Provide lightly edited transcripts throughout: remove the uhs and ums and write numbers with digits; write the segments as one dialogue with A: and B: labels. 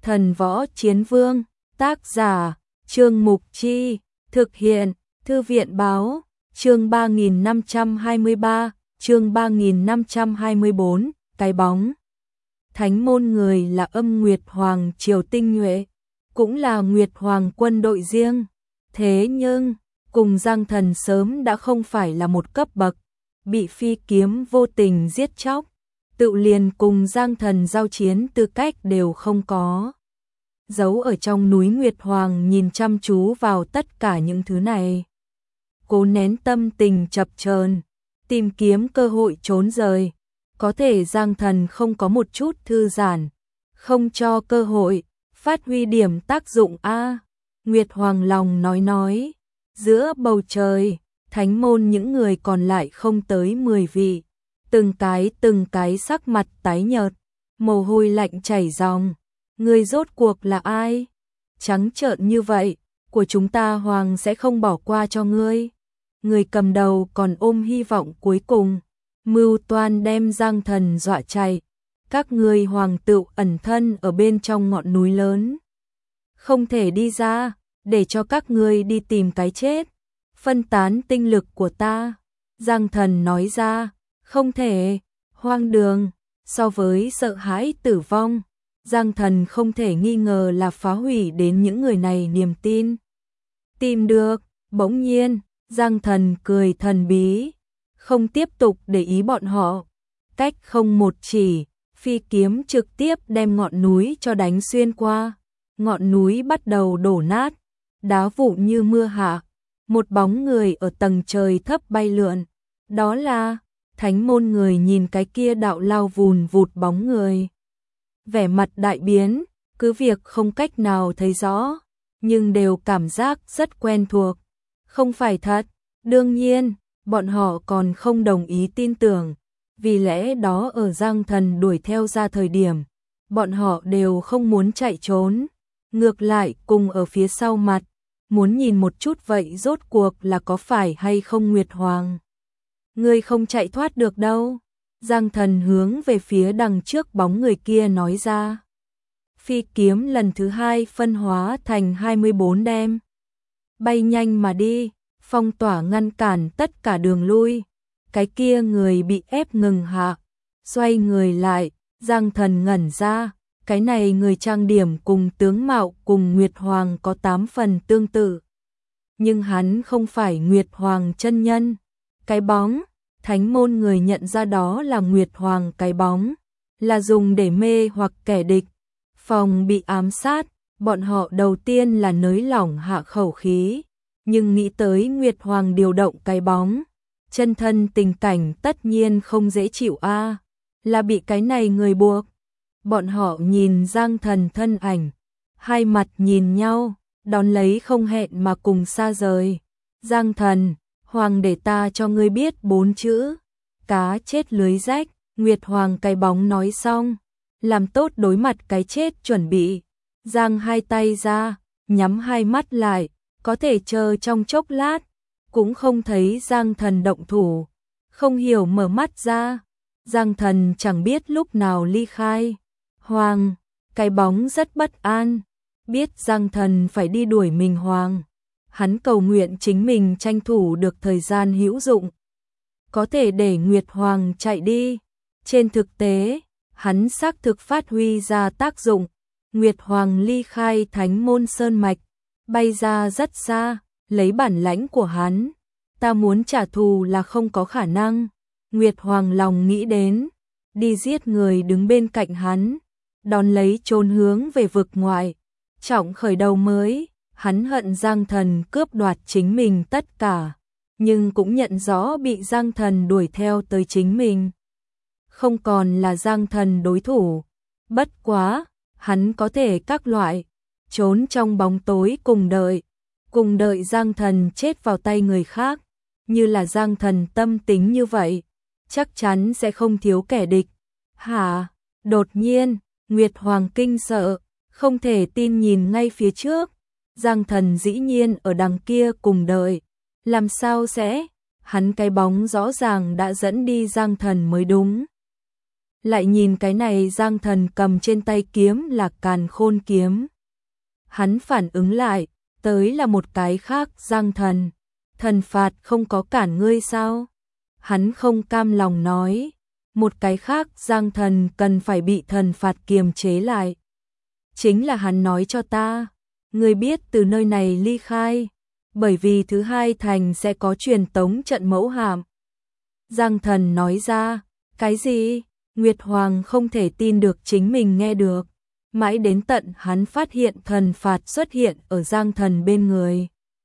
A: Thần Võ Chiến Vương, tác giả, Trương Mục Chi, thực hiện, Thư viện Báo, chương 3523, chương 3524, cái bóng. Thánh môn người là Âm Nguyệt Hoàng triều tinh nhuệ, cũng là Nguyệt Hoàng quân đội riêng. Thế nhưng, cùng Giang Thần sớm đã không phải là một cấp bậc, bị Phi Kiếm vô tình giết chóc, tự liền cùng Giang Thần giao chiến tư cách đều không có. Giấu ở trong núi Nguyệt Hoàng nhìn chăm chú vào tất cả những thứ này. Cố nén tâm tình chập chờn, tìm kiếm cơ hội trốn rời. Có thể Giang Thần không có một chút thư giãn, không cho cơ hội, phát huy điểm tác dụng a. Nguyệt Hoàng lòng nói, giữa bầu trời, thánh môn những người còn lại không tới 10 vị, từng cái sắc mặt tái nhợt, mồ hôi lạnh chảy ròng. Người rốt cuộc là ai? Trắng trợn như vậy, của chúng ta Hoàng sẽ không bỏ qua cho ngươi. Người cầm đầu còn ôm hy vọng cuối cùng, mưu toan đem Giang Thần dọa chạy. Các ngươi Hoàng tự ẩn thân ở bên trong ngọn núi lớn, không thể đi ra, để cho các ngươi đi tìm cái chết, phân tán tinh lực của ta. Giang Thần nói ra, không thể, hoang đường, so với sợ hãi tử vong, Giang Thần không thể nghi ngờ là phá hủy đến những người này niềm tin. Tìm được, bỗng nhiên, Giang Thần cười thần bí, không tiếp tục để ý bọn họ. Cách không một chỉ, Phi Kiếm trực tiếp đem ngọn núi cho đánh xuyên qua. Ngọn núi bắt đầu đổ nát, đá vụn như mưa hạ. Một bóng người ở tầng trời thấp bay lượn. Đó là thánh môn người nhìn cái kia đạo lao vùn vụt bóng người. Vẻ mặt đại biến, cứ việc không cách nào thấy rõ, nhưng đều cảm giác rất quen thuộc. Không phải thật, đương nhiên, bọn họ còn không đồng ý tin tưởng. Vì lẽ đó ở Giang Thần đuổi theo ra thời điểm, bọn họ đều không muốn chạy trốn. Ngược lại cùng ở phía sau mặt, muốn nhìn một chút vậy rốt cuộc là có phải hay không Nguyệt Hoàng. Ngươi không chạy thoát được đâu. Giang Thần hướng về phía đằng trước bóng người kia nói ra. Phi Kiếm lần thứ hai phân hóa thành 24 đem. Bay nhanh mà đi, phong tỏa ngăn cản tất cả đường lui. Cái kia người bị ép ngừng hạ, xoay người lại, Giang Thần ngẩn ra. Cái này người trang điểm cùng tướng mạo cùng Nguyệt Hoàng có 8 phần tương tự. Nhưng hắn không phải Nguyệt Hoàng chân nhân. Cái bóng, thánh môn người nhận ra đó là Nguyệt Hoàng cái bóng, là dùng để mê hoặc kẻ địch. Phòng bị ám sát, bọn họ đầu tiên là nới lỏng hạ khẩu khí. Nhưng nghĩ tới Nguyệt Hoàng điều động cái bóng, chân thân tình cảnh tất nhiên không dễ chịu a, là bị cái này người buộc. Bọn họ nhìn Giang Thần thân ảnh, hai mặt nhìn nhau, đón lấy không hẹn mà cùng xa rời. Giang Thần, Hoàng để ta cho ngươi biết 4 chữ, cá chết lưới rách. Nguyệt Hoàng cái bóng nói xong, làm tốt đối mặt cái chết chuẩn bị, giang hai tay ra, nhắm hai mắt lại, có thể chờ trong chốc lát, cũng không thấy Giang Thần động thủ, không hiểu mở mắt ra, Giang Thần chẳng biết lúc nào ly khai. Hoàng, cái bóng rất bất an, biết Giang Thần phải đi đuổi mình Hoàng. Hắn cầu nguyện chính mình tranh thủ được thời gian hữu dụng, có thể để Nguyệt Hoàng chạy đi. Trên thực tế, hắn xác thực phát huy ra tác dụng. Nguyệt Hoàng ly khai thánh môn sơn mạch, bay ra rất xa, lấy bản lãnh của hắn, ta muốn trả thù là không có khả năng. Nguyệt Hoàng lòng nghĩ đến, đi giết người đứng bên cạnh hắn, đón lấy trốn hướng về vực ngoại, trọng khởi đầu mới. Hắn hận Giang Thần cướp đoạt chính mình tất cả, nhưng cũng nhận rõ bị Giang Thần đuổi theo tới chính mình, không còn là Giang Thần đối thủ. Bất quá, hắn có thể các loại trốn trong bóng tối cùng đợi Giang Thần chết vào tay người khác. Như là Giang Thần tâm tính như vậy, chắc chắn sẽ không thiếu kẻ địch. Hả? Đột nhiên, Nguyệt Hoàng kinh sợ, không thể tin nhìn ngay phía trước. Giang Thần dĩ nhiên ở đằng kia cùng đợi. Làm sao sẽ? Hắn cái bóng rõ ràng đã dẫn đi Giang Thần mới đúng. lại nhìn cái này Giang Thần cầm trên tay kiếm là Càn Khôn kiếm. Hắn phản ứng lại, tới là một cái khác Giang Thần. Thần phạt không có cản ngươi sao? Hắn không cam lòng nói. Một cái khác Giang Thần cần phải bị thần phạt kiềm chế lại. Chính là hắn nói cho ta. Ngươi biết từ nơi này ly khai. Bởi vì thứ hai thành sẽ có truyền tống trận mẫu hạm. Giang Thần nói ra. Cái gì? Nguyệt Hoàng không thể tin được chính mình nghe được. Mãi đến tận hắn phát hiện thần phạt xuất hiện ở Giang Thần bên người.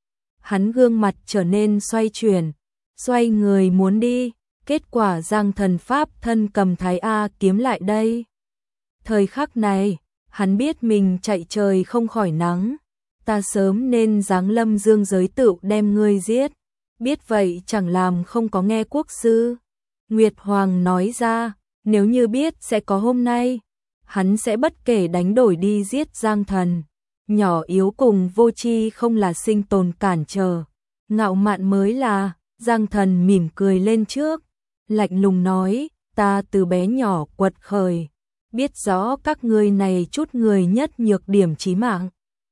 A: Hắn gương mặt trở nên xoay chuyển, xoay người muốn đi, kết quả Giang Thần pháp thân cầm Thái A kiếm lại đây. Thời khắc này, hắn biết mình chạy trời không khỏi nắng, ta sớm nên giáng lâm dương giới tựu đem ngươi giết, biết vậy chẳng làm không có nghe quốc sư. Nguyệt Hoàng nói ra, nếu như biết sẽ có hôm nay, hắn sẽ bất kể đánh đổi đi giết Giang Thần. Nhỏ yếu cùng vô tri không là sinh tồn cản trở, ngạo mạn mới là. Giang Thần mỉm cười lên trước, lạnh lùng nói, ta từ bé nhỏ quật khởi, biết rõ các ngươi này chút người nhất nhược điểm chí mạng.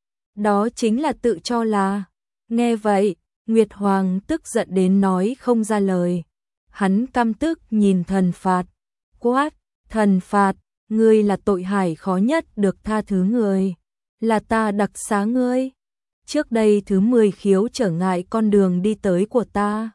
A: Đó chính là tự cho là. Nghe vậy, Nguyệt Hoàng tức giận đến nói không ra lời. Hắn căm tức nhìn thần phạt, quát, thần phạt, ngươi là tội hải khó nhất được tha thứ người. Là ta đặc xá ngươi. Trước đây thứ 10 khiếu trở ngại con đường đi tới của ta.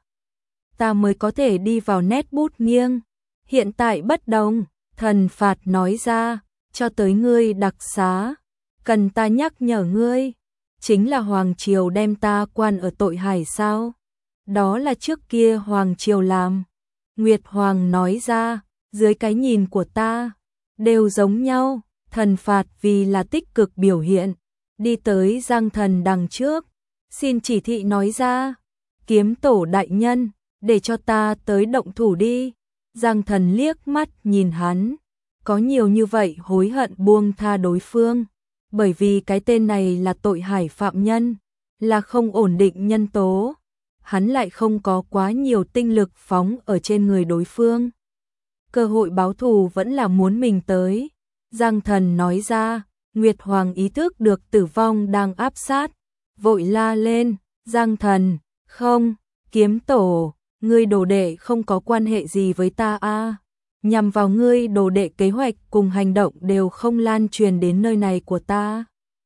A: Ta mới có thể đi vào nét bút nghiêng. Hiện tại bất đồng, thần phạt nói ra, cho tới ngươi đặc xá. Cần ta nhắc nhở ngươi, chính là Hoàng Triều đem ta quan ở tội hải sao? Đó là trước kia Hoàng Triều làm. Nguyệt Hoàng nói ra, dưới cái nhìn của ta, đều giống nhau. Thần phạt vì là tích cực biểu hiện, đi tới Giang Thần đằng trước, xin chỉ thị nói ra, kiếm tổ đại nhân, để cho ta tới động thủ đi. Giang Thần liếc mắt nhìn hắn, có nhiều như vậy hối hận buông tha đối phương, bởi vì cái tên này là tội hải phạm nhân, là không ổn định nhân tố, hắn lại không có quá nhiều tinh lực phóng ở trên người đối phương. Cơ hội báo thù vẫn là muốn mình tới. Giang Thần nói ra, Nguyệt Hoàng ý thức được tử vong đang áp sát, vội la lên, Giang Thần, không, kiếm tổ, ngươi đồ đệ không có quan hệ gì với ta a. Nhằm vào ngươi đồ đệ kế hoạch cùng hành động đều không lan truyền đến nơi này của ta.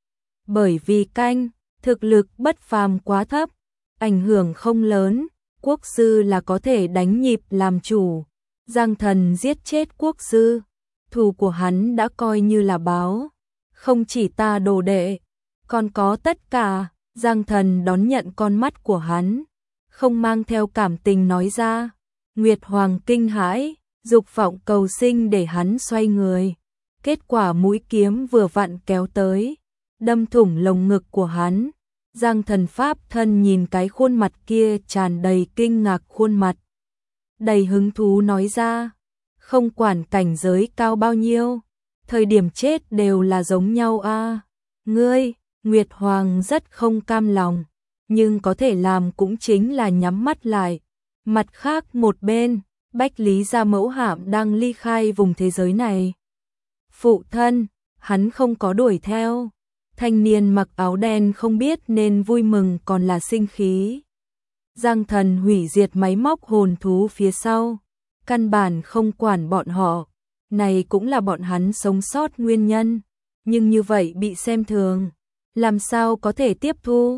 A: Bởi vì thực lực bất phàm quá thấp, ảnh hưởng không lớn, quốc sư là có thể đánh nhịp làm chủ. Giang Thần giết chết quốc sư. Thù của hắn đã coi như là báo, không chỉ ta đồ đệ, còn có tất cả. Giang Thần đón nhận con mắt của hắn, không mang theo cảm tình nói ra. Nguyệt Hoàng kinh hãi, dục vọng cầu sinh để hắn xoay người. Kết quả mũi kiếm vừa vặn kéo tới, đâm thủng lồng ngực của hắn. Giang Thần pháp thân nhìn cái khuôn mặt kia tràn đầy kinh ngạc khuôn mặt, đầy hứng thú nói ra. Không quản cảnh giới cao bao nhiêu, thời điểm chết đều là giống nhau a. Ngươi, Nguyệt Hoàng rất không cam lòng, nhưng có thể làm cũng chính là nhắm mắt lại. Mặt khác một bên, Bách Lý Gia mẫu hạm đang ly khai vùng thế giới này. Phụ thân, hắn không có đuổi theo. Thanh niên mặc áo đen không biết nên vui mừng còn là sinh khí. Giang Thần hủy diệt máy móc hồn thú phía sau. Căn bản không quản bọn họ, này cũng là bọn hắn sống sót nguyên nhân, nhưng như vậy bị xem thường, làm sao có thể tiếp thu?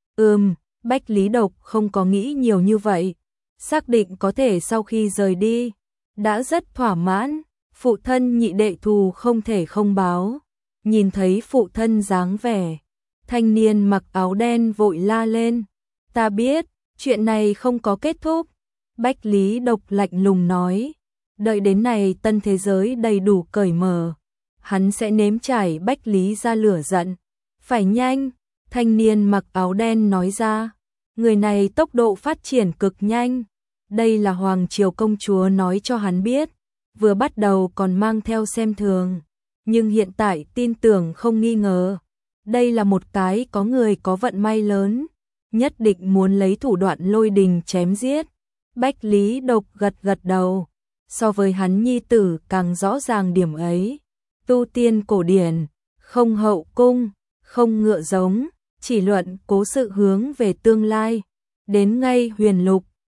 A: Bách Lý Độc không có nghĩ nhiều như vậy, xác định có thể sau khi rời đi, đã rất thỏa mãn, phụ thân nhị đệ thù không thể không báo. Nhìn thấy phụ thân dáng vẻ, thanh niên mặc áo đen vội la lên, ta biết, chuyện này không có kết thúc. Bách Lý Độc lạnh lùng nói, đợi đến này tân thế giới đầy đủ cởi mở, hắn sẽ nếm trải Bách Lý Gia lửa giận. Phải nhanh, thanh niên mặc áo đen nói ra, người này tốc độ phát triển cực nhanh, đây là Hoàng Triều công chúa nói cho hắn biết, vừa bắt đầu còn mang theo xem thường, nhưng hiện tại tin tưởng không nghi ngờ, đây là một cái có người có vận may lớn, nhất định muốn lấy thủ đoạn lôi đình chém giết. Bách Lý Độc gật gật đầu, so với hắn nhi tử càng rõ ràng điểm ấy. Tu tiên cổ điển, không hậu cung, không ngựa giống, chỉ luận cố sự hướng về tương lai. Đến ngay huyền lục,